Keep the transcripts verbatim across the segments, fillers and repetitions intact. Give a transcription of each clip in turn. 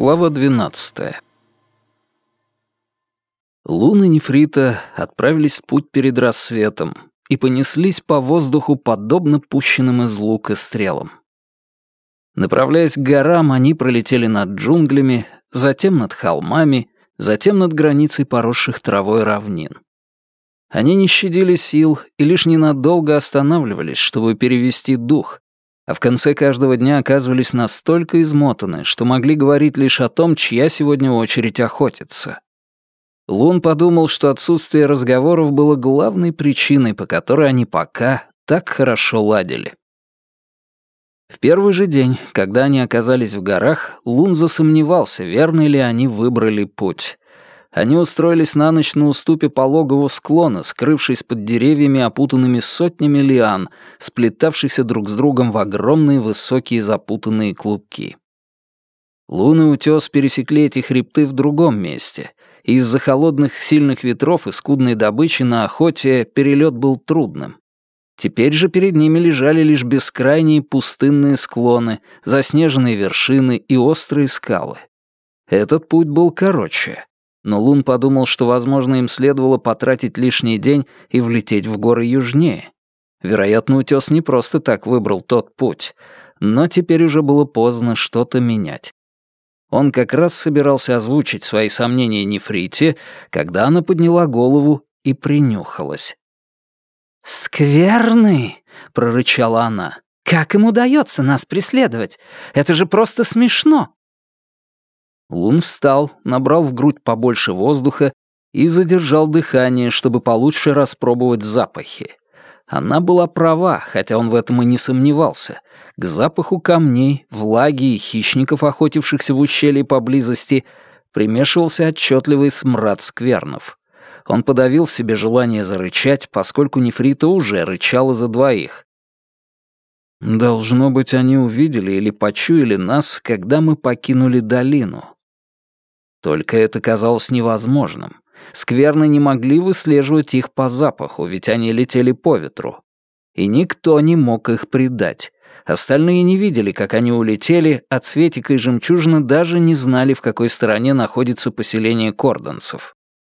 Глава двенадцатая. Лун и Нефрита отправились в путь перед рассветом и понеслись по воздуху, подобно пущенным из лука стрелам. Направляясь к горам, они пролетели над джунглями, затем над холмами, затем над границей поросших травой равнин. Они не щадили сил и лишь ненадолго останавливались, чтобы перевести дух, а в конце каждого дня оказывались настолько измотаны, что могли говорить лишь о том, чья сегодня очередь охотиться. Лун подумал, что отсутствие разговоров было главной причиной, по которой они пока так хорошо ладили. В первый же день, когда они оказались в горах, Лун засомневался, верно ли они выбрали путь. Они устроились на ночь на уступе пологого склона, скрывшись под деревьями, опутанными сотнями лиан, сплетавшихся друг с другом в огромные высокие запутанные клубки. Лун и утес пересекли эти хребты в другом месте, и из-за холодных сильных ветров и скудной добычи на охоте перелет был трудным. Теперь же перед ними лежали лишь бескрайние пустынные склоны, заснеженные вершины и острые скалы. Этот путь был короче. Но Лун подумал, что, возможно, им следовало потратить лишний день и влететь в горы южнее. Вероятно, утес не просто так выбрал тот путь, но теперь уже было поздно что-то менять. Он как раз собирался озвучить свои сомнения Нефрите, когда она подняла голову и принюхалась. «Скверный!» — прорычала она. «Как им удается нас преследовать? Это же просто смешно!» Лун встал, набрал в грудь побольше воздуха и задержал дыхание, чтобы получше распробовать запахи. Она была права, хотя он в этом и не сомневался. К запаху камней, влаги и хищников, охотившихся в ущелье поблизости, примешивался отчетливый смрад сквернов. Он подавил в себе желание зарычать, поскольку Нефрита уже рычала за двоих. Должно быть, они увидели или почуяли нас, когда мы покинули долину. Только это казалось невозможным. Скверны не могли выслеживать их по запаху, ведь они летели по ветру. И никто не мог их предать. Остальные не видели, как они улетели, а Цветик и Жемчужина даже не знали, в какой стороне находится поселение кордонцев.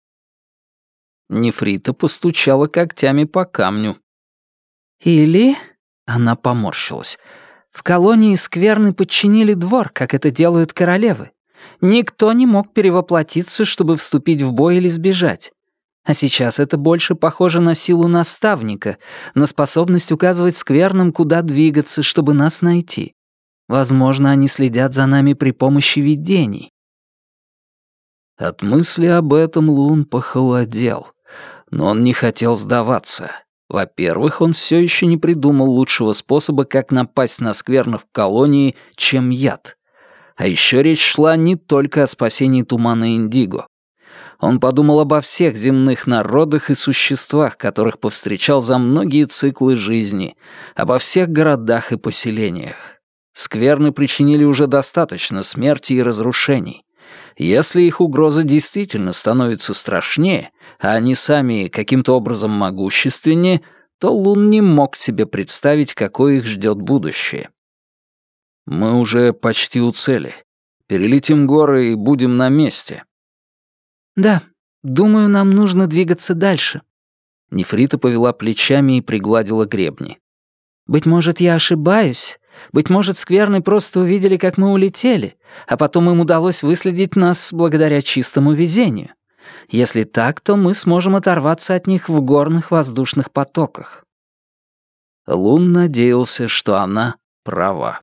Нефрита постучала когтями по камню. «Или...» — она поморщилась. «В колонии скверны подчинили двор, как это делают королевы. Никто не мог перевоплотиться, чтобы вступить в бой или сбежать. А сейчас это больше похоже на силу наставника, на способность указывать скверным, куда двигаться, чтобы нас найти. Возможно, они следят за нами при помощи видений». От мысли об этом Лун похолодел. Но он не хотел сдаваться. Во-первых, он все еще не придумал лучшего способа, как напасть на скверных в колонии, чем яд. А еще речь шла не только о спасении тумана Индиго. Он подумал обо всех земных народах и существах, которых повстречал за многие циклы жизни, обо всех городах и поселениях. Скверны причинили уже достаточно смерти и разрушений. Если их угроза действительно становится страшнее, а они сами каким-то образом могущественнее, то Лун не мог себе представить, какое их ждет будущее. «Мы уже почти у цели. Перелетим горы и будем на месте». «Да, думаю, нам нужно двигаться дальше». Нефрита повела плечами и пригладила гребни. «Быть может, я ошибаюсь. Быть может, скверны просто увидели, как мы улетели, а потом им удалось выследить нас благодаря чистому везению. Если так, то мы сможем оторваться от них в горных воздушных потоках». Лун надеялся, что она права.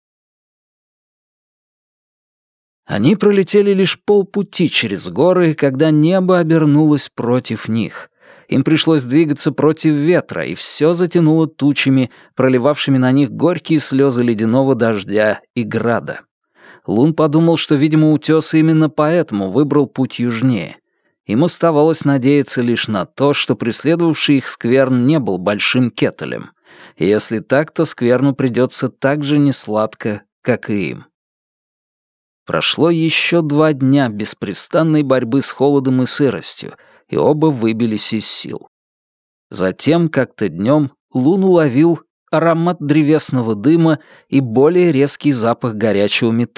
Они пролетели лишь полпути через горы, когда небо обернулось против них. Им пришлось двигаться против ветра, и все затянуло тучами, проливавшими на них горькие слезы ледяного дождя и града. Лун подумал, что, видимо, утес именно поэтому выбрал путь южнее. Им оставалось надеяться лишь на то, что преследовавший их скверн не был большим кетелем. И если так, то скверну придется так же несладко, как и им. Прошло еще два дня беспрестанной борьбы с холодом и сыростью, и оба выбились из сил. Затем, как-то днем, Лун уловил аромат древесного дыма и более резкий запах горячего металла,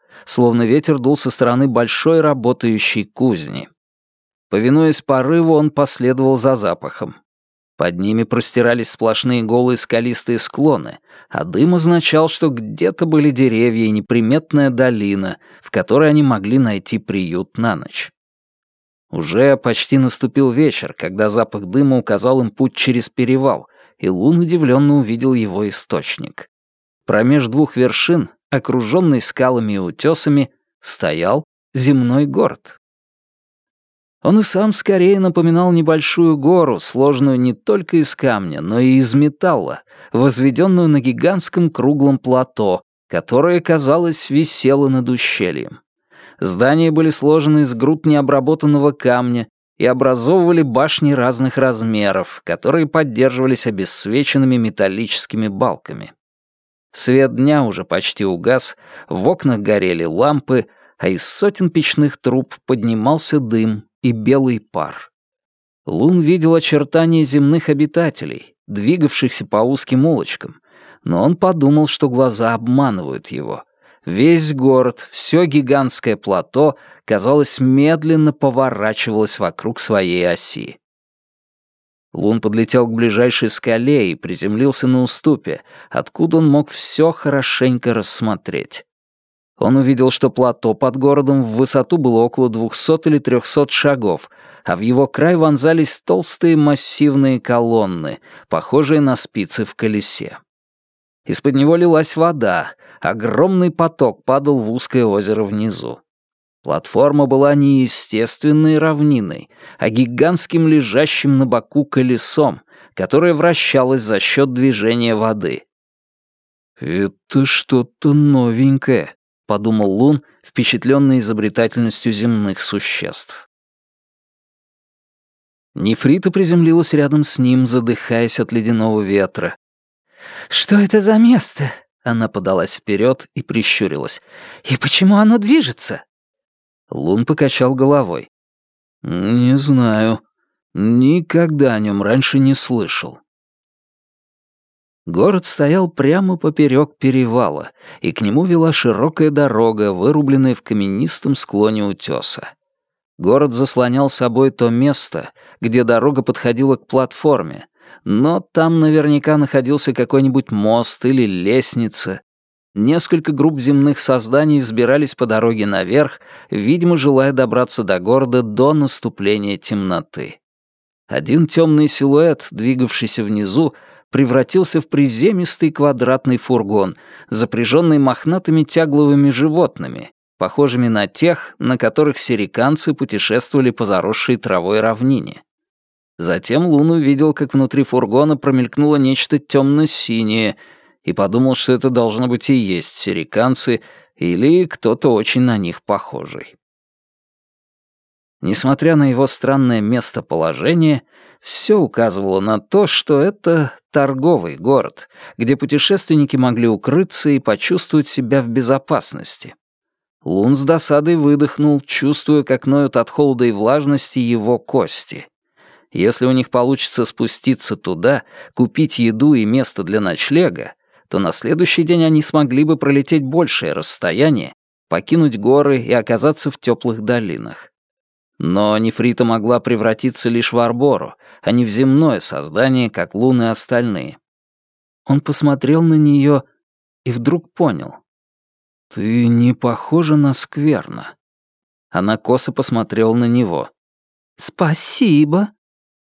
словно ветер дул со стороны большой работающей кузни. Повинуясь порыву, он последовал за запахом. Под ними простирались сплошные голые скалистые склоны, а дым означал, что где-то были деревья и неприметная долина, в которой они могли найти приют на ночь. Уже почти наступил вечер, когда запах дыма указал им путь через перевал, и Лун удивленно увидел его источник. Промеж двух вершин, окруженный скалами и утесами, стоял земной город. Он и сам скорее напоминал небольшую гору, сложенную не только из камня, но и из металла, возведенную на гигантском круглом плато, которое, казалось, висело над ущельем. Здания были сложены из груд необработанного камня и образовывали башни разных размеров, которые поддерживались обесцвеченными металлическими балками. Свет дня уже почти угас, в окнах горели лампы, а из сотен печных труб поднимался дым и белый пар. Лун видел очертания земных обитателей, двигавшихся по узким улочкам, но он подумал, что глаза обманывают его. Весь город, все гигантское плато, казалось, медленно поворачивалось вокруг своей оси. Лун подлетел к ближайшей скале и приземлился на уступе, откуда он мог все хорошенько рассмотреть. Он увидел, что плато под городом в высоту было около двухсот или трехсот шагов, а в его край вонзались толстые массивные колонны, похожие на спицы в колесе. Из-под него лилась вода, огромный поток падал в узкое озеро внизу. Платформа была не естественной равниной, а гигантским лежащим на боку колесом, которое вращалось за счет движения воды. «Это что-то новенькое», — подумал Лун, впечатленный изобретательностью земных существ. Нефрита приземлилась рядом с ним, задыхаясь от ледяного ветра. «Что это за место?» Она подалась вперед и прищурилась. «И почему оно движется?» Лун покачал головой. «Не знаю. Никогда о нем раньше не слышал». Город стоял прямо поперек перевала, и к нему вела широкая дорога, вырубленная в каменистом склоне утеса. Город заслонял собой то место, где дорога подходила к платформе, но там наверняка находился какой-нибудь мост или лестница. Несколько групп земных созданий взбирались по дороге наверх, видимо, желая добраться до города до наступления темноты. Один темный силуэт, двигавшийся внизу, превратился в приземистый квадратный фургон, запряженный мохнатыми тягловыми животными, похожими на тех, на которых сириканцы путешествовали по заросшей травой равнине. Затем Лун увидел, как внутри фургона промелькнуло нечто темно-синее, и подумал, что это должно быть и есть сириканцы или кто-то очень на них похожий. Несмотря на его странное местоположение, все указывало на то, что это торговый город, где путешественники могли укрыться и почувствовать себя в безопасности. Лун с досадой выдохнул, чувствуя, как ноют от холода и влажности его кости. Если у них получится спуститься туда, купить еду и место для ночлега, то на следующий день они смогли бы пролететь большее расстояние, покинуть горы и оказаться в теплых долинах. Но Нефрита могла превратиться лишь в арбору, а не в земное создание, как Лун и остальные. Он посмотрел на нее и вдруг понял. «Ты не похожа на скверно». Она косо посмотрела на него. «Спасибо».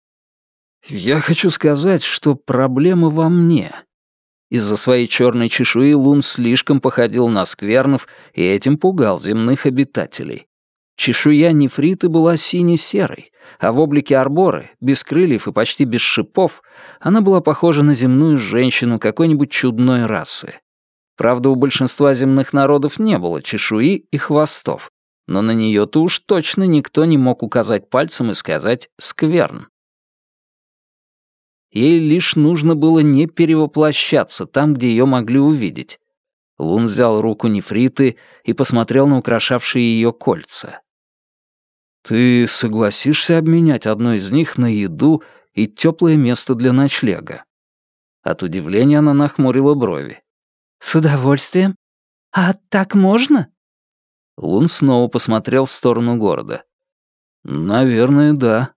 «Я хочу сказать, что проблема во мне». Из-за своей черной чешуи Лун слишком походил на сквернов и этим пугал земных обитателей. Чешуя нефриты была сине-серой, а в облике арборы, без крыльев и почти без шипов, она была похожа на земную женщину какой-нибудь чудной расы. Правда, у большинства земных народов не было чешуи и хвостов, но на нее-то уж точно никто не мог указать пальцем и сказать «скверн». Ей лишь нужно было не перевоплощаться там, где ее могли увидеть. Лун взял руку нефриты и посмотрел на украшавшие ее кольца. «Ты согласишься обменять одно из них на еду и теплое место для ночлега?» От удивления она нахмурила брови. «С удовольствием. А так можно?» Лун снова посмотрел в сторону города. «Наверное, да».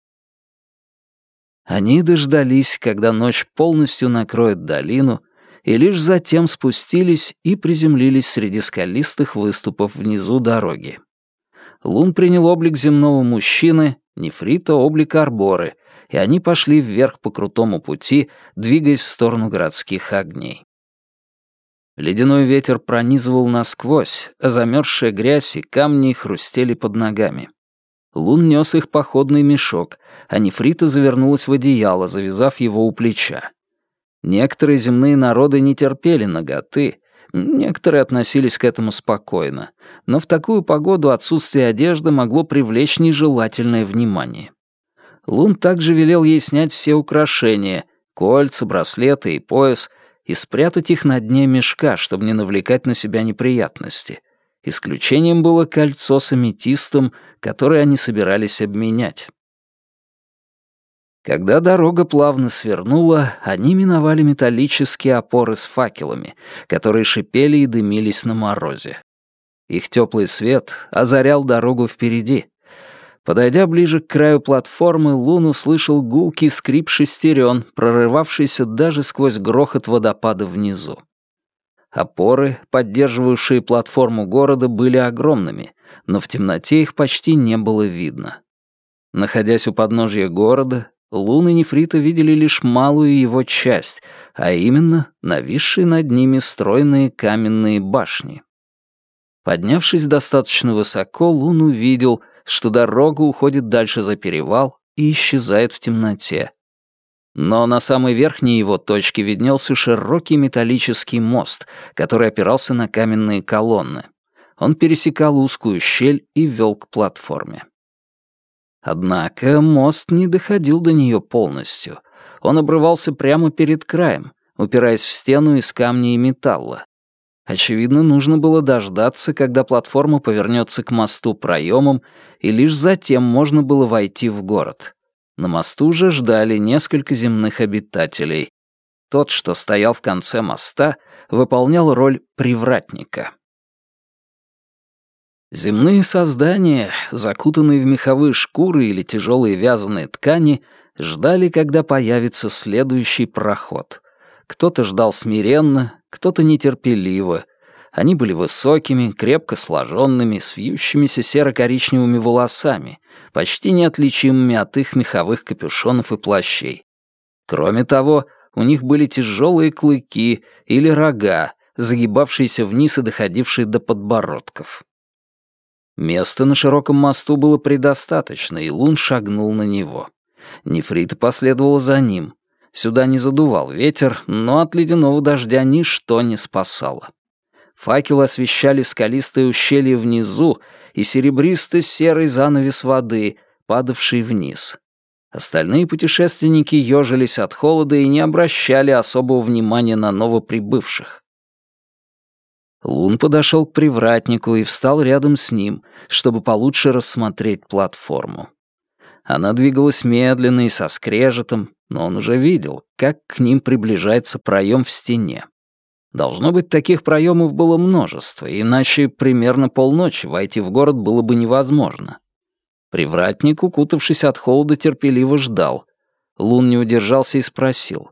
Они дождались, когда ночь полностью накроет долину, и лишь затем спустились и приземлились среди скалистых выступов внизу дороги. Лун принял облик земного мужчины, Нефрита — облик Арборы, и они пошли вверх по крутому пути, двигаясь в сторону городских огней. Ледяной ветер пронизывал насквозь, а замерзшая грязь и камни хрустели под ногами. Лун нес их походный мешок, а Нефрита завернулась в одеяло, завязав его у плеча. Некоторые земные народы не терпели наготы, некоторые относились к этому спокойно, но в такую погоду отсутствие одежды могло привлечь нежелательное внимание. Лун также велел ей снять все украшения — кольца, браслеты и пояс — и спрятать их на дне мешка, чтобы не навлекать на себя неприятности. Исключением было кольцо с аметистом, которое они собирались обменять. Когда дорога плавно свернула, они миновали металлические опоры с факелами, которые шипели и дымились на морозе. Их теплый свет озарял дорогу впереди. Подойдя ближе к краю платформы, Лун услышал гулкий скрип шестерен, прорывавшийся даже сквозь грохот водопада внизу. Опоры, поддерживавшие платформу города, были огромными, но в темноте их почти не было видно. Находясь у подножья города, Лун и Нефрита видели лишь малую его часть, а именно нависшие над ними стройные каменные башни. Поднявшись достаточно высоко, Лун увидел, что дорога уходит дальше за перевал и исчезает в темноте. Но на самой верхней его точке виднелся широкий металлический мост, который опирался на каменные колонны. Он пересекал узкую щель и вел к платформе. Однако мост не доходил до нее полностью. Он обрывался прямо перед краем, упираясь в стену из камня и металла. Очевидно, нужно было дождаться, когда платформа повернется к мосту проемом, и лишь затем можно было войти в город. На мосту же ждали несколько земных обитателей. Тот, что стоял в конце моста, выполнял роль привратника. Земные создания, закутанные в меховые шкуры или тяжелые вязаные ткани, ждали, когда появится следующий проход. Кто-то ждал смиренно, кто-то нетерпеливо. Они были высокими, крепко сложенными, с вьющимися серо-коричневыми волосами, почти неотличимыми от их меховых капюшонов и плащей. Кроме того, у них были тяжелые клыки или рога, загибавшиеся вниз и доходившие до подбородков. Места на широком мосту было предостаточно, и Лун шагнул на него. Нефрита последовала за ним. Сюда не задувал ветер, но от ледяного дождя ничто не спасало. Факелы освещали скалистое ущелье внизу и серебристо-серый занавес воды, падавший вниз. Остальные путешественники ежились от холода и не обращали особого внимания на новоприбывших. Лун подошел к привратнику и встал рядом с ним, чтобы получше рассмотреть платформу. Она двигалась медленно и со скрежетом, но он уже видел, как к ним приближается проем в стене. Должно быть, таких проемов было множество, иначе примерно полночи войти в город было бы невозможно. Привратник, укутавшись от холода, терпеливо ждал. Лун не удержался и спросил: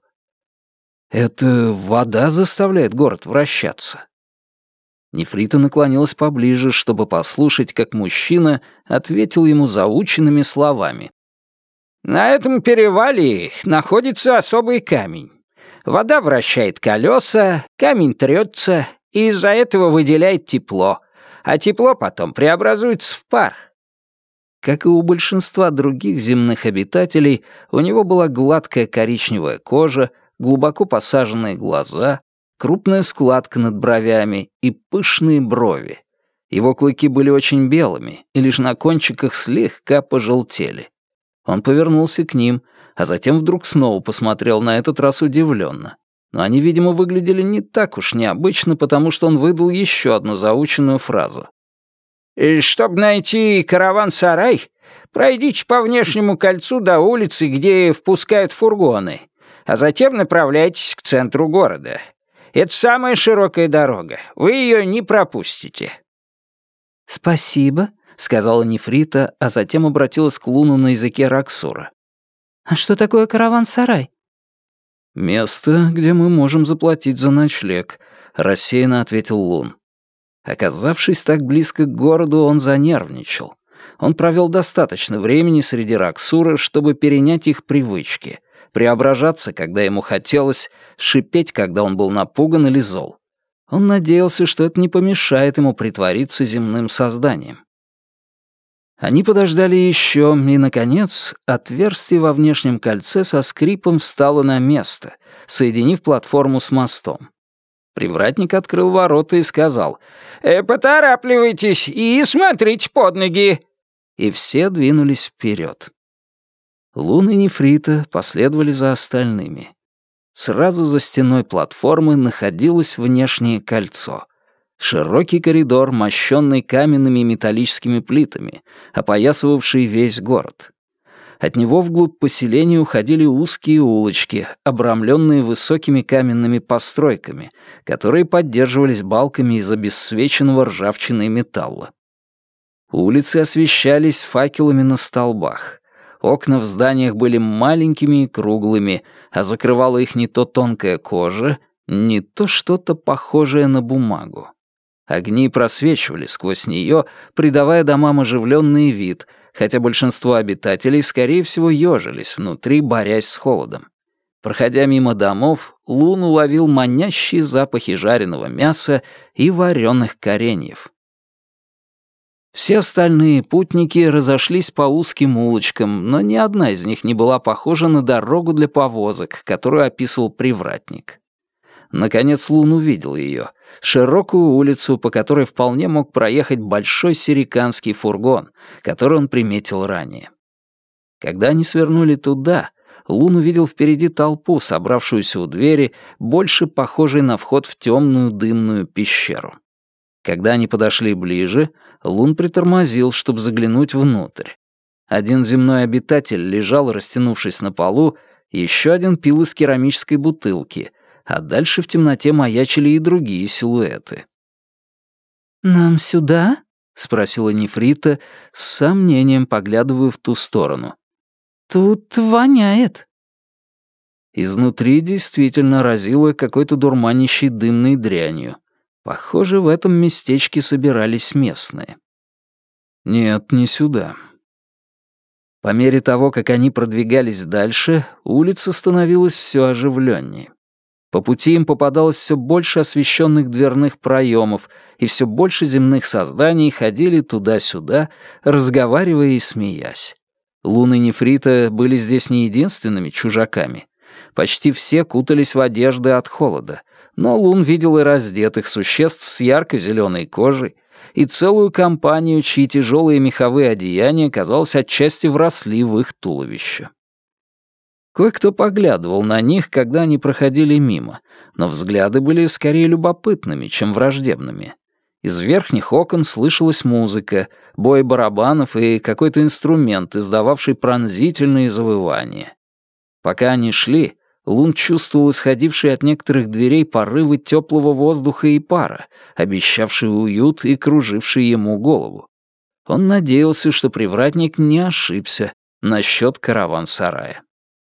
«Это вода заставляет город вращаться?» Нефрита наклонилась поближе, чтобы послушать, как мужчина ответил ему заученными словами. «На этом перевале находится особый камень. Вода вращает колеса, камень трется, и из-за этого выделяет тепло, а тепло потом преобразуется в пар». Как и у большинства других земных обитателей, у него была гладкая коричневая кожа, глубоко посаженные глаза, крупная складка над бровями и пышные брови. Его клыки были очень белыми, и лишь на кончиках слегка пожелтели. Он повернулся к ним, а затем вдруг снова посмотрел, на этот раз удивленно. Но они, видимо, выглядели не так уж необычно, потому что он выдал еще одну заученную фразу. «Чтобы найти караван-сарай, пройдите по внешнему кольцу до улицы, где впускают фургоны, а затем направляйтесь к центру города. Это самая широкая дорога, вы ее не пропустите». «Спасибо», — сказала Нефрита, а затем обратилась к Луну на языке Раксура. «А что такое караван-сарай?» «Место, где мы можем заплатить за ночлег», — рассеянно ответил Лун. Оказавшись так близко к городу, он занервничал. Он провел достаточно времени среди Раксура, чтобы перенять их привычки, преображаться, когда ему хотелось, шипеть, когда он был напуган или зол. Он надеялся, что это не помешает ему притвориться земным созданием. Они подождали еще, и, наконец, отверстие во внешнем кольце со скрипом встало на место, соединив платформу с мостом. Привратник открыл ворота и сказал: «Э, «Поторапливайтесь и смотрите под ноги!» И все двинулись вперед. Лун и Нефрита последовали за остальными. Сразу за стеной платформы находилось внешнее кольцо. Широкий коридор, мощенный каменными и металлическими плитами, опоясывавший весь город. От него вглубь поселения уходили узкие улочки, обрамленные высокими каменными постройками, которые поддерживались балками из обесцвеченного ржавчины и металла. Улицы освещались факелами на столбах. Окна в зданиях были маленькими и круглыми, а закрывала их не то тонкая кожа, не то что-то похожее на бумагу. Огни просвечивали сквозь нее, придавая домам оживленный вид, хотя большинство обитателей, скорее всего, ежились внутри, борясь с холодом. Проходя мимо домов, Лун уловил манящие запахи жареного мяса и вареных кореньев. Все остальные путники разошлись по узким улочкам, но ни одна из них не была похожа на дорогу для повозок, которую описывал привратник. Наконец Лун увидел ее, широкую улицу, по которой вполне мог проехать большой сириканский фургон, который он приметил ранее. Когда они свернули туда, Лун увидел впереди толпу, собравшуюся у двери, больше похожей на вход в темную дымную пещеру. Когда они подошли ближе, Лун притормозил, чтобы заглянуть внутрь. Один земной обитатель лежал, растянувшись на полу, еще один пил из керамической бутылки, а дальше в темноте маячили и другие силуэты. «Нам сюда?» — спросила Нефрита, с сомнением поглядывая в ту сторону. «Тут воняет». Изнутри действительно разило какой-то дурманящей дымной дрянью. Похоже, в этом местечке собирались местные. Нет, не сюда. По мере того, как они продвигались дальше, улица становилась все оживленнее. По пути им попадалось все больше освещенных дверных проемов, и все больше земных созданий ходили туда-сюда, разговаривая и смеясь. Лун и Нефрита были здесь не единственными чужаками. Почти все кутались в одежды от холода, но Лун видел и раздетых существ с ярко-зеленой кожей, и целую компанию, чьи тяжелые меховые одеяния, казалось, отчасти вросли в их туловище. Кое-кто поглядывал на них, когда они проходили мимо, но взгляды были скорее любопытными, чем враждебными. Из верхних окон слышалась музыка, бой барабанов и какой-то инструмент, издававший пронзительные завывания. Пока они шли, Лун чувствовал исходившие от некоторых дверей порывы теплого воздуха и пара, обещавшие уют и кружившие ему голову. Он надеялся, что привратник не ошибся насчет караван-сарая.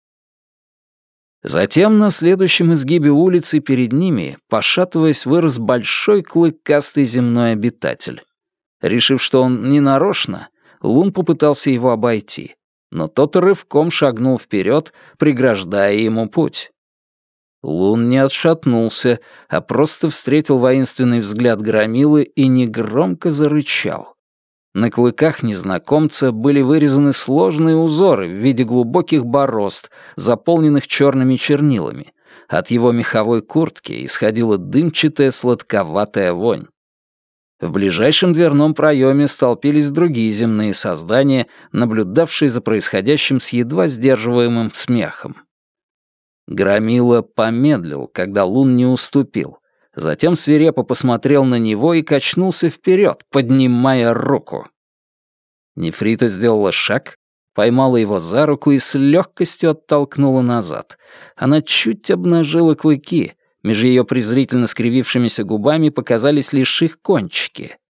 Затем на следующем изгибе улицы перед ними, пошатываясь, вырос большой клыкастый земной обитатель. Решив, что он не нарочно, Лун попытался его обойти, но тот рывком шагнул вперед, преграждая ему путь. Лун не отшатнулся, а просто встретил воинственный взгляд громилы и негромко зарычал. На клыках незнакомца были вырезаны сложные узоры в виде глубоких борозд, заполненных черными чернилами. От его меховой куртки исходила дымчатая сладковатая вонь. В ближайшем дверном проеме столпились другие земные создания, наблюдавшие за происходящим с едва сдерживаемым смехом. Громила помедлил, когда Лун не уступил. Затем свирепо посмотрел на него и качнулся вперед, поднимая руку. Нефрита сделала шаг, поймала его за руку и с легкостью оттолкнула назад. Она чуть обнажила клыки, между ее презрительно скривившимися губами показались лишь их кончики.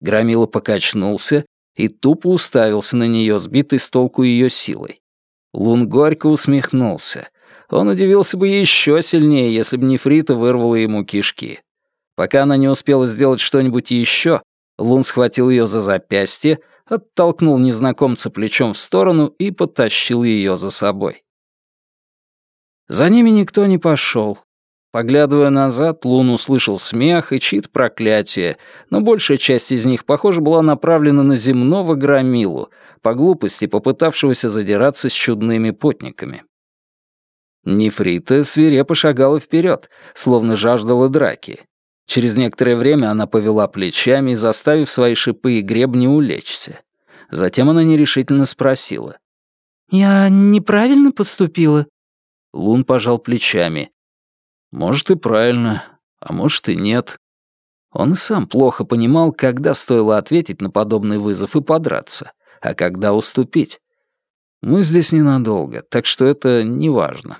Громила покачнулся и тупо уставился на нее, сбитый с толку ее силой. Лун горько усмехнулся. Он удивился бы еще сильнее, если бы Нефрита вырвала ему кишки. Пока она не успела сделать что-нибудь еще, Лун схватил ее за запястье, оттолкнул незнакомца плечом в сторону и потащил ее за собой. За ними никто не пошел. Поглядывая назад, Лун услышал смех и чьи-то проклятия, но большая часть из них, похоже, была направлена на земного громилу, по глупости попытавшегося задираться с чудными путниками. Нефрита свирепо шагала вперед, словно жаждала драки. Через некоторое время она повела плечами, заставив свои шипы и гребни улечься. Затем она нерешительно спросила. «Я неправильно поступила?» Лун пожал плечами. «Может, и правильно, а может, и нет». Он и сам плохо понимал, когда стоило ответить на подобный вызов и подраться, а когда уступить. Мы здесь ненадолго, так что это не важно.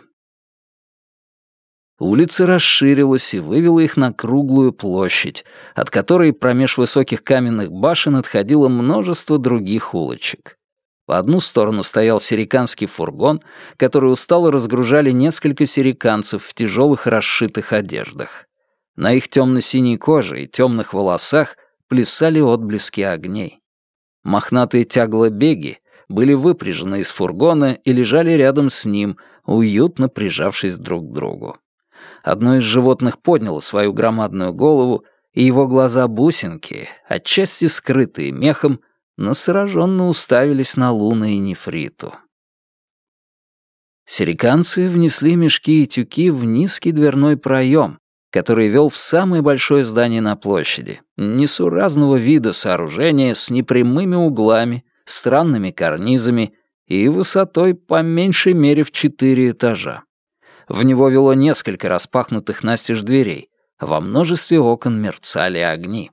Улица расширилась и вывела их на круглую площадь, от которой промеж высоких каменных башен отходило множество других улочек. По одну сторону стоял сириканский фургон, который устало разгружали несколько сириканцев в тяжелых расшитых одеждах. На их темно-синей коже и темных волосах плясали отблески огней. Мохнатые тягло-беги были выпряжены из фургона и лежали рядом с ним, уютно прижавшись друг к другу. Одно из животных подняло свою громадную голову, и его глаза-бусинки, отчасти скрытые мехом, настороженно уставились на Луна и Нефриту. Сириканцы внесли мешки и тюки в низкий дверной проем, который вел в самое большое здание на площади, несуразного вида сооружения с непрямыми углами, странными карнизами и высотой по меньшей мере в четыре этажа. В него вело несколько распахнутых настежь дверей, а во множестве окон мерцали огни.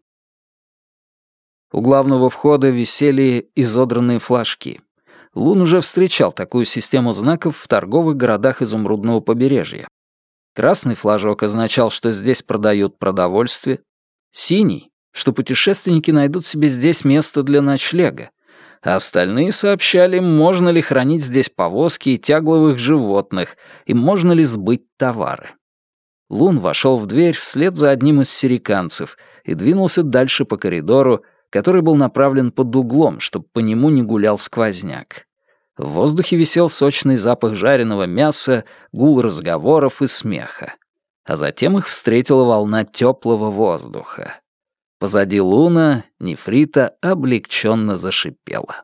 У главного входа висели изодранные флажки. Лун уже встречал такую систему знаков в торговых городах изумрудного побережья. Красный флажок означал, что здесь продают продовольствие. Синий, что путешественники найдут себе здесь место для ночлега. А остальные сообщали, можно ли хранить здесь повозки и тягловых животных, и можно ли сбыть товары. Лун вошел в дверь вслед за одним из сириканцев и двинулся дальше по коридору, который был направлен под углом, чтобы по нему не гулял сквозняк. В воздухе висел сочный запах жареного мяса, гул разговоров и смеха. А затем их встретила волна теплого воздуха. Позади Луна Нефрита облегченно зашипела.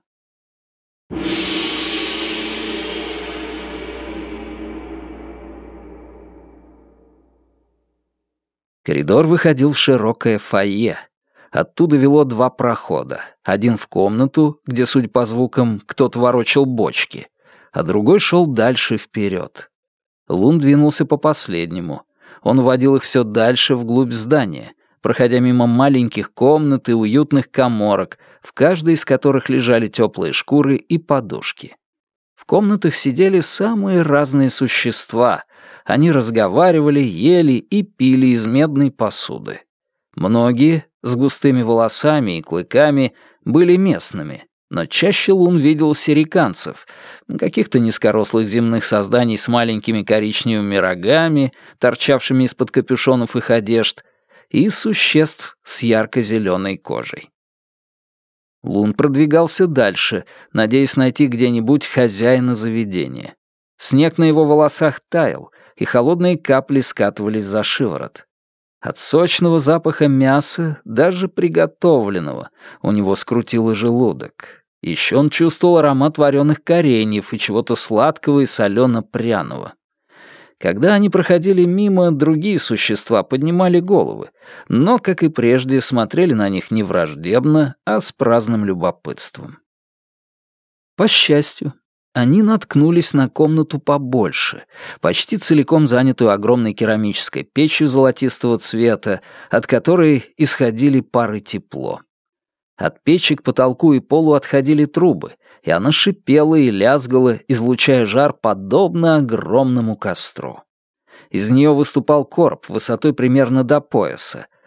Коридор выходил в широкое фойе. Оттуда вело два прохода. Один в комнату, где, судя по звукам, кто-то ворочал бочки, а другой шел дальше вперед. Лун двинулся по последнему. Он водил их все дальше вглубь здания, проходя мимо маленьких комнат и уютных каморок, в каждой из которых лежали теплые шкуры и подушки. В комнатах сидели самые разные существа. Они разговаривали, ели и пили из медной посуды. Многие, с густыми волосами и клыками, были местными, но чаще Лун видел сириканцев, каких-то низкорослых земных созданий с маленькими коричневыми рогами, торчавшими из-под капюшонов их одежд, и существ с ярко-зеленой кожей. Лун продвигался дальше, надеясь найти где-нибудь хозяина заведения. Снег на его волосах таял, и холодные капли скатывались за шиворот. От сочного запаха мяса, даже приготовленного, у него скрутило желудок. Еще он чувствовал аромат вареных кореньев и чего-то сладкого и солено-пряного. Когда они проходили мимо, другие существа поднимали головы, но, как и прежде, смотрели на них не враждебно, а с праздным любопытством. По счастью, они наткнулись на комнату побольше, почти целиком занятую огромной керамической печью золотистого цвета, от которой исходили пар и тепло. От печи к потолку и полу отходили трубы, и она шипела и лязгала, излучая жар подобно огромному костру. Из нее выступал короб высотой примерно до пояса,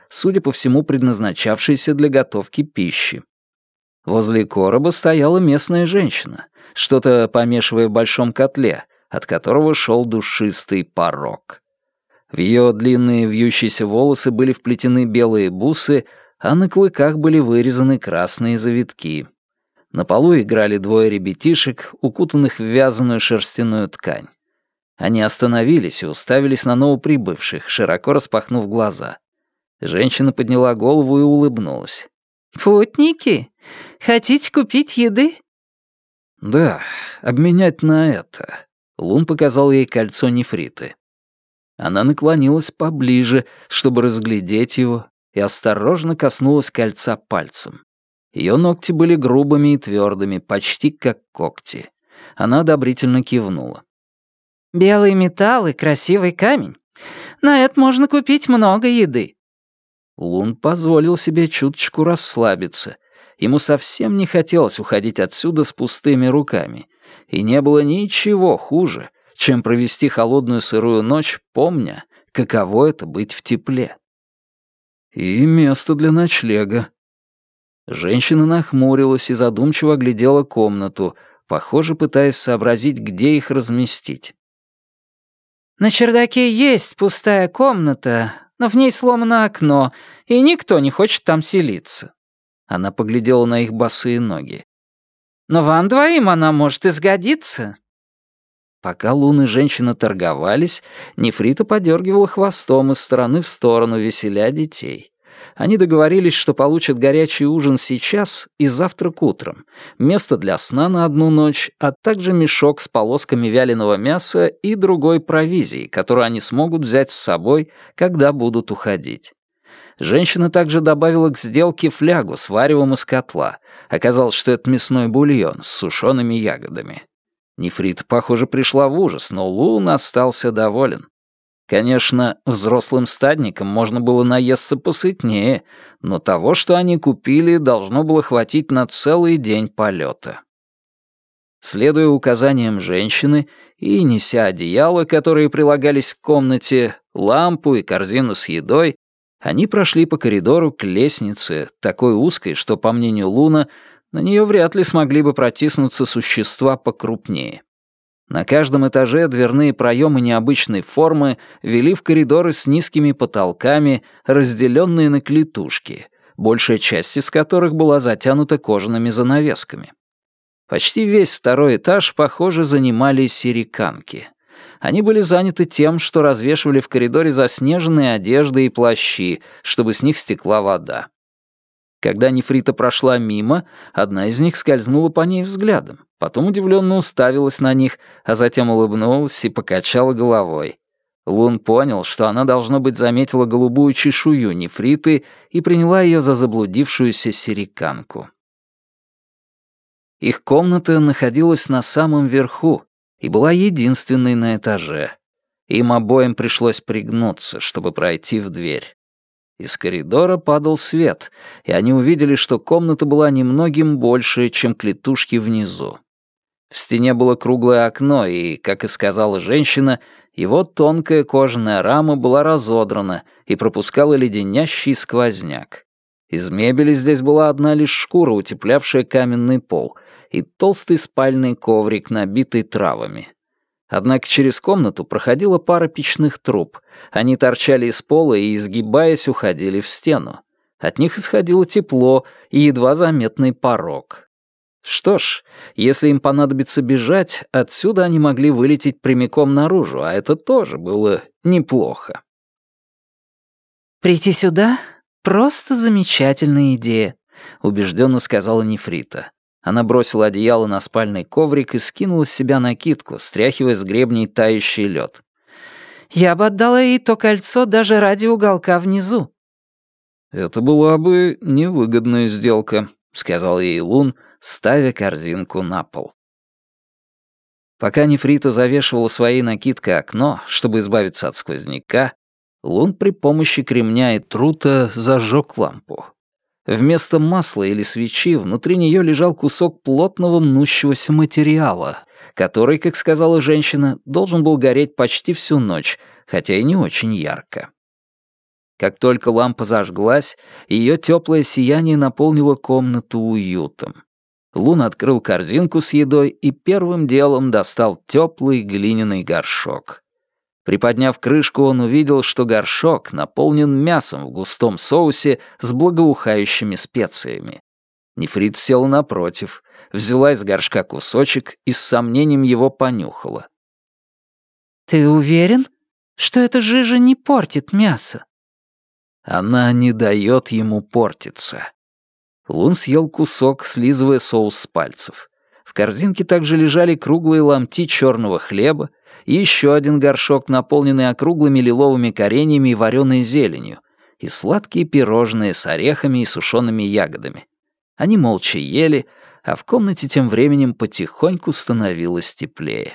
судя по всему, предназначавшийся для готовки пищи. Возле короба стояла местная женщина, что-то помешивая в большом котле, от которого шел душистый порок. В ее длинные вьющиеся волосы были вплетены белые бусы, а на клыках были вырезаны красные завитки. На полу играли двое ребятишек, укутанных в вязаную шерстяную ткань. Они остановились и уставились на новоприбывших, широко распахнув глаза. Женщина подняла голову и улыбнулась. «Путники, хотите купить еды?» «Да, обменять на это». Лун показал ей кольцо нефриты. Она наклонилась поближе, чтобы разглядеть его, и осторожно коснулась кольца пальцем. Ее ногти были грубыми и твердыми, почти как когти. Она одобрительно кивнула. «Белый металл и красивый камень. На это можно купить много еды». Лун позволил себе чуточку расслабиться. Ему совсем не хотелось уходить отсюда с пустыми руками. И не было ничего хуже, чем провести холодную сырую ночь, помня, каково это быть в тепле. И место для ночлега. Женщина нахмурилась и задумчиво оглядела комнату, похоже, пытаясь сообразить, где их разместить. «На чердаке есть пустая комната, но в ней сломано окно, и никто не хочет там селиться». Она поглядела на их босые ноги. «Но вам двоим она может и сгодиться». Пока Лун и женщина торговались, Нефрита подергивала хвостом из стороны в сторону, веселя детей. Они договорились, что получат горячий ужин сейчас и завтрак утром, место для сна на одну ночь, а также мешок с полосками вяленого мяса и другой провизией, которую они смогут взять с собой, когда будут уходить. Женщина также добавила к сделке флягу с варевом из котла. Оказалось, что это мясной бульон с сушеными ягодами. Нефрита, похоже, пришла в ужас, но Лун остался доволен. Конечно, взрослым стадникам можно было наесться посытнее, но того, что они купили, должно было хватить на целый день полета. Следуя указаниям женщины и неся одеяла, которые прилагались к комнате, лампу и корзину с едой, они прошли по коридору к лестнице, такой узкой, что, по мнению Луна, на нее вряд ли смогли бы протиснуться существа покрупнее. На каждом этаже дверные проемы необычной формы вели в коридоры с низкими потолками, разделенные на клетушки, большая часть из которых была затянута кожаными занавесками. Почти весь второй этаж, похоже, занимали сириканки. Они были заняты тем, что развешивали в коридоре заснеженные одежды и плащи, чтобы с них стекла вода. Когда Нефрита прошла мимо, одна из них скользнула по ней взглядом, потом удивленно уставилась на них, а затем улыбнулась и покачала головой. Лун понял, что она, должно быть, заметила голубую чешую Нефриты и приняла ее за заблудившуюся сириканку. Их комната находилась на самом верху и была единственной на этаже. Им обоим пришлось пригнуться, чтобы пройти в дверь. Из коридора падал свет, и они увидели, что комната была немногим больше, чем клетушки внизу. В стене было круглое окно, и, как и сказала женщина, его тонкая кожаная рама была разодрана и пропускала леденящий сквозняк. Из мебели здесь была одна лишь шкура, утеплявшая каменный пол, и толстый спальный коврик, набитый травами. Однако через комнату проходила пара печных труб. Они торчали из пола и, изгибаясь, уходили в стену. От них исходило тепло и едва заметный порог. Что ж, если им понадобится бежать, отсюда они могли вылететь прямиком наружу, а это тоже было неплохо. «Прийти сюда — просто замечательная идея», — убежденно сказала Нефрита. Она бросила одеяло на спальный коврик и скинула с себя накидку, стряхивая с гребней тающий лед. «Я бы отдала ей то кольцо даже ради уголка внизу». «Это была бы невыгодная сделка», — сказал ей Лун, ставя корзинку на пол. Пока Нефрита завешивала своей накидкой окно, чтобы избавиться от сквозняка, Лун при помощи кремня и трута зажег лампу. Вместо масла или свечи внутри нее лежал кусок плотного мнущегося материала, который, как сказала женщина, должен был гореть почти всю ночь, хотя и не очень ярко. Как только лампа зажглась, ее теплое сияние наполнило комнату уютом. Лун открыл корзинку с едой и первым делом достал теплый глиняный горшок. Приподняв крышку, он увидел, что горшок наполнен мясом в густом соусе с благоухающими специями. Нефрит села напротив, взяла из горшка кусочек и с сомнением его понюхала. «Ты уверен, что эта жижа не портит мясо?» Она не дает ему портиться. Лун съел кусок, слизывая соус с пальцев. В корзинке также лежали круглые ломти черного хлеба и еще один горшок, наполненный округлыми лиловыми кореньями и вареной зеленью, и сладкие пирожные с орехами и сушеными ягодами. Они молча ели, а в комнате тем временем потихоньку становилось теплее.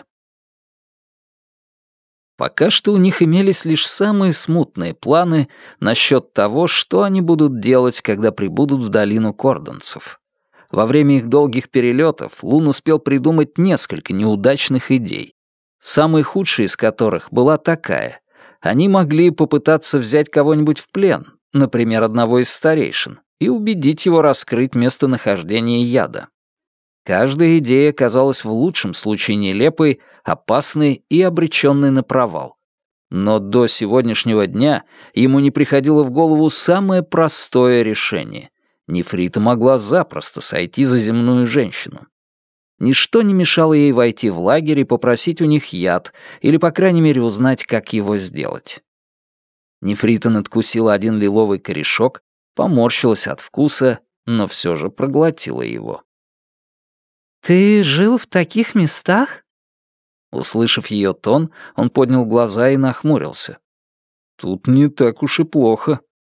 Пока что у них имелись лишь самые смутные планы насчет того, что они будут делать, когда прибудут в долину кордонцев. Во время их долгих перелетов Лун успел придумать несколько неудачных идей, самой худшей из которых была такая. Они могли попытаться взять кого-нибудь в плен, например, одного из старейшин, и убедить его раскрыть местонахождение яда. Каждая идея казалась в лучшем случае нелепой, опасной и обреченной на провал. Но до сегодняшнего дня ему не приходило в голову самое простое решение. Нефрита могла запросто сойти за земную женщину. Ничто не мешало ей войти в лагерь и попросить у них яд, или, по крайней мере, узнать, как его сделать. Нефрита надкусила один лиловый корешок, поморщилась от вкуса, но все же проглотила его. «Ты жил в таких местах?» Услышав ее тон, он поднял глаза и нахмурился. «Тут не так уж и плохо».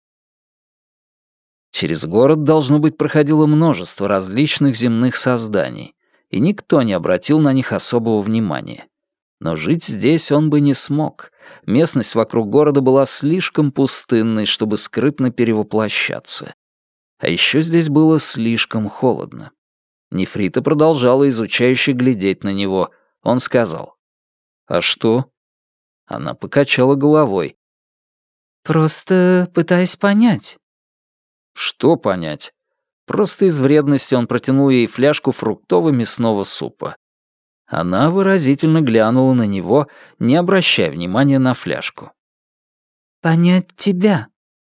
Через город, должно быть, проходило множество различных земных созданий, и никто не обратил на них особого внимания. Но жить здесь он бы не смог. Местность вокруг города была слишком пустынной, чтобы скрытно перевоплощаться. А еще здесь было слишком холодно. Нефрита продолжала изучающе глядеть на него. Он сказал: «А что?» Она покачала головой. «Просто пытаюсь понять». «Что понять?» Просто из вредности он протянул ей фляжку фруктового мясного супа. Она выразительно глянула на него, не обращая внимания на фляжку. «Понять тебя».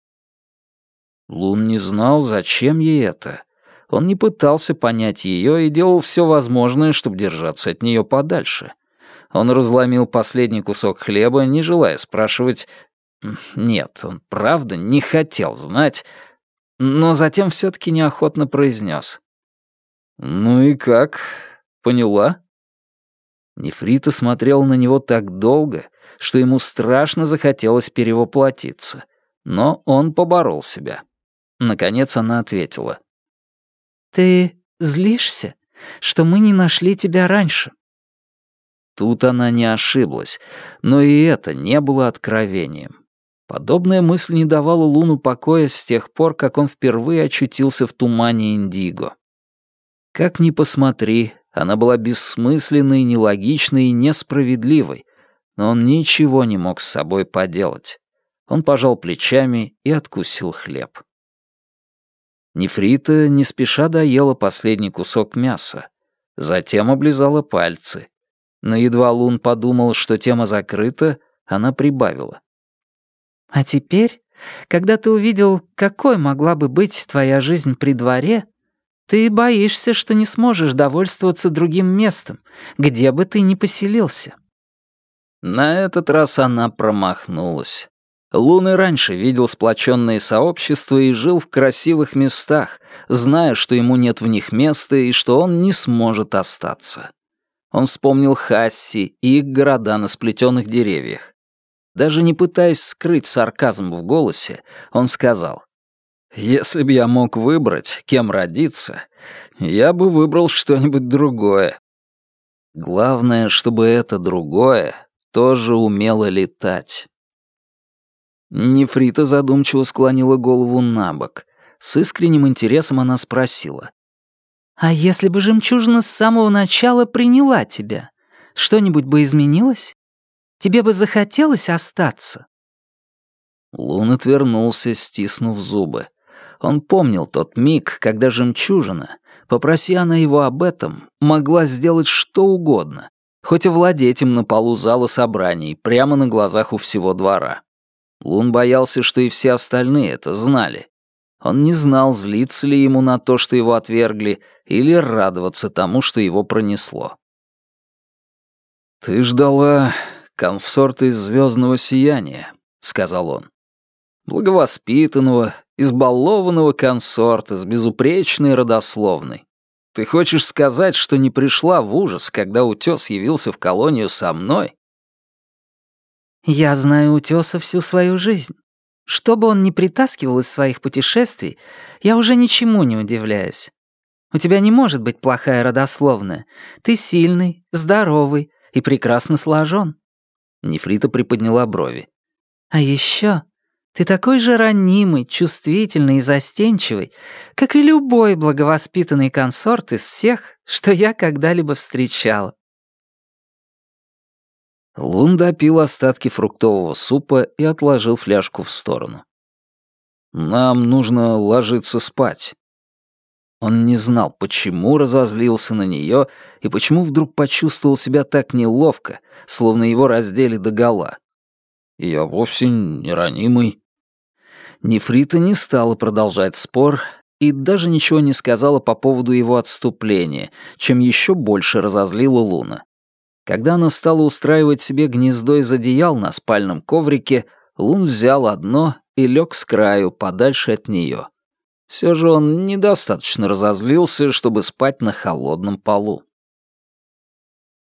Лун не знал, зачем ей это. Он не пытался понять ее и делал все возможное, чтобы держаться от нее подальше. Он разломил последний кусок хлеба, не желая спрашивать... Нет, он правда не хотел знать, но затем все-таки неохотно произнес: «Ну и как? Поняла?» Нефрита смотрел на него так долго, что ему страшно захотелось перевоплотиться, но он поборол себя. Наконец она ответила: «Ты злишься, что мы не нашли тебя раньше?» Тут она не ошиблась, но и это не было откровением. Подобная мысль не давала Луну покоя с тех пор, как он впервые очутился в тумане Индиго. Как ни посмотри, она была бессмысленной, нелогичной и несправедливой, но он ничего не мог с собой поделать. Он пожал плечами и откусил хлеб. Нефрита не спеша доела последний кусок мяса, затем облизала пальцы. Но едва Лун подумал, что тема закрыта, она прибавила: «А теперь, когда ты увидел, какой могла бы быть твоя жизнь при дворе, ты боишься, что не сможешь довольствоваться другим местом, где бы ты ни поселился». На этот раз она промахнулась. Лун и раньше видел сплоченные сообщества и жил в красивых местах, зная, что ему нет в них места и что он не сможет остаться. Он вспомнил Хасси и их города на сплетенных деревьях. Даже не пытаясь скрыть сарказм в голосе, он сказал: «Если бы я мог выбрать, кем родиться, я бы выбрал что-нибудь другое». Главное, чтобы это другое тоже умело летать. Нефрита задумчиво склонила голову на бок. С искренним интересом она спросила: «А если бы жемчужина с самого начала приняла тебя, что-нибудь бы изменилось? Тебе бы захотелось остаться?» Лун отвернулся, стиснув зубы. Он помнил тот миг, когда жемчужина, попроси она его об этом, могла сделать что угодно, хоть овладеть им на полу зала собраний, прямо на глазах у всего двора. Лун боялся, что и все остальные это знали. Он не знал, злиться ли ему на то, что его отвергли, или радоваться тому, что его пронесло. «Ты ждала консорта из звездного сияния», — сказал он. «Благовоспитанного, избалованного консорта с безупречной родословной. Ты хочешь сказать, что не пришла в ужас, когда утёс явился в колонию со мной?» «Я знаю утёса всю свою жизнь. Что бы он ни притаскивал из своих путешествий, я уже ничему не удивляюсь. У тебя не может быть плохая родословная. Ты сильный, здоровый и прекрасно сложен». Нефрита приподняла брови. «А ещё ты такой же ранимый, чувствительный и застенчивый, как и любой благовоспитанный консорт из всех, что я когда-либо встречала». Лун допил остатки фруктового супа и отложил фляжку в сторону. «Нам нужно ложиться спать». Он не знал, почему разозлился на нее и почему вдруг почувствовал себя так неловко, словно его раздели догола. «Я вовсе не ранимый». Нефрита не стала продолжать спор и даже ничего не сказала по поводу его отступления, чем еще больше разозлила Луна. Когда она стала устраивать себе гнездо из одеял на спальном коврике, Лун взял одно и лег с краю, подальше от нее. Все же он недостаточно разозлился, чтобы спать на холодном полу.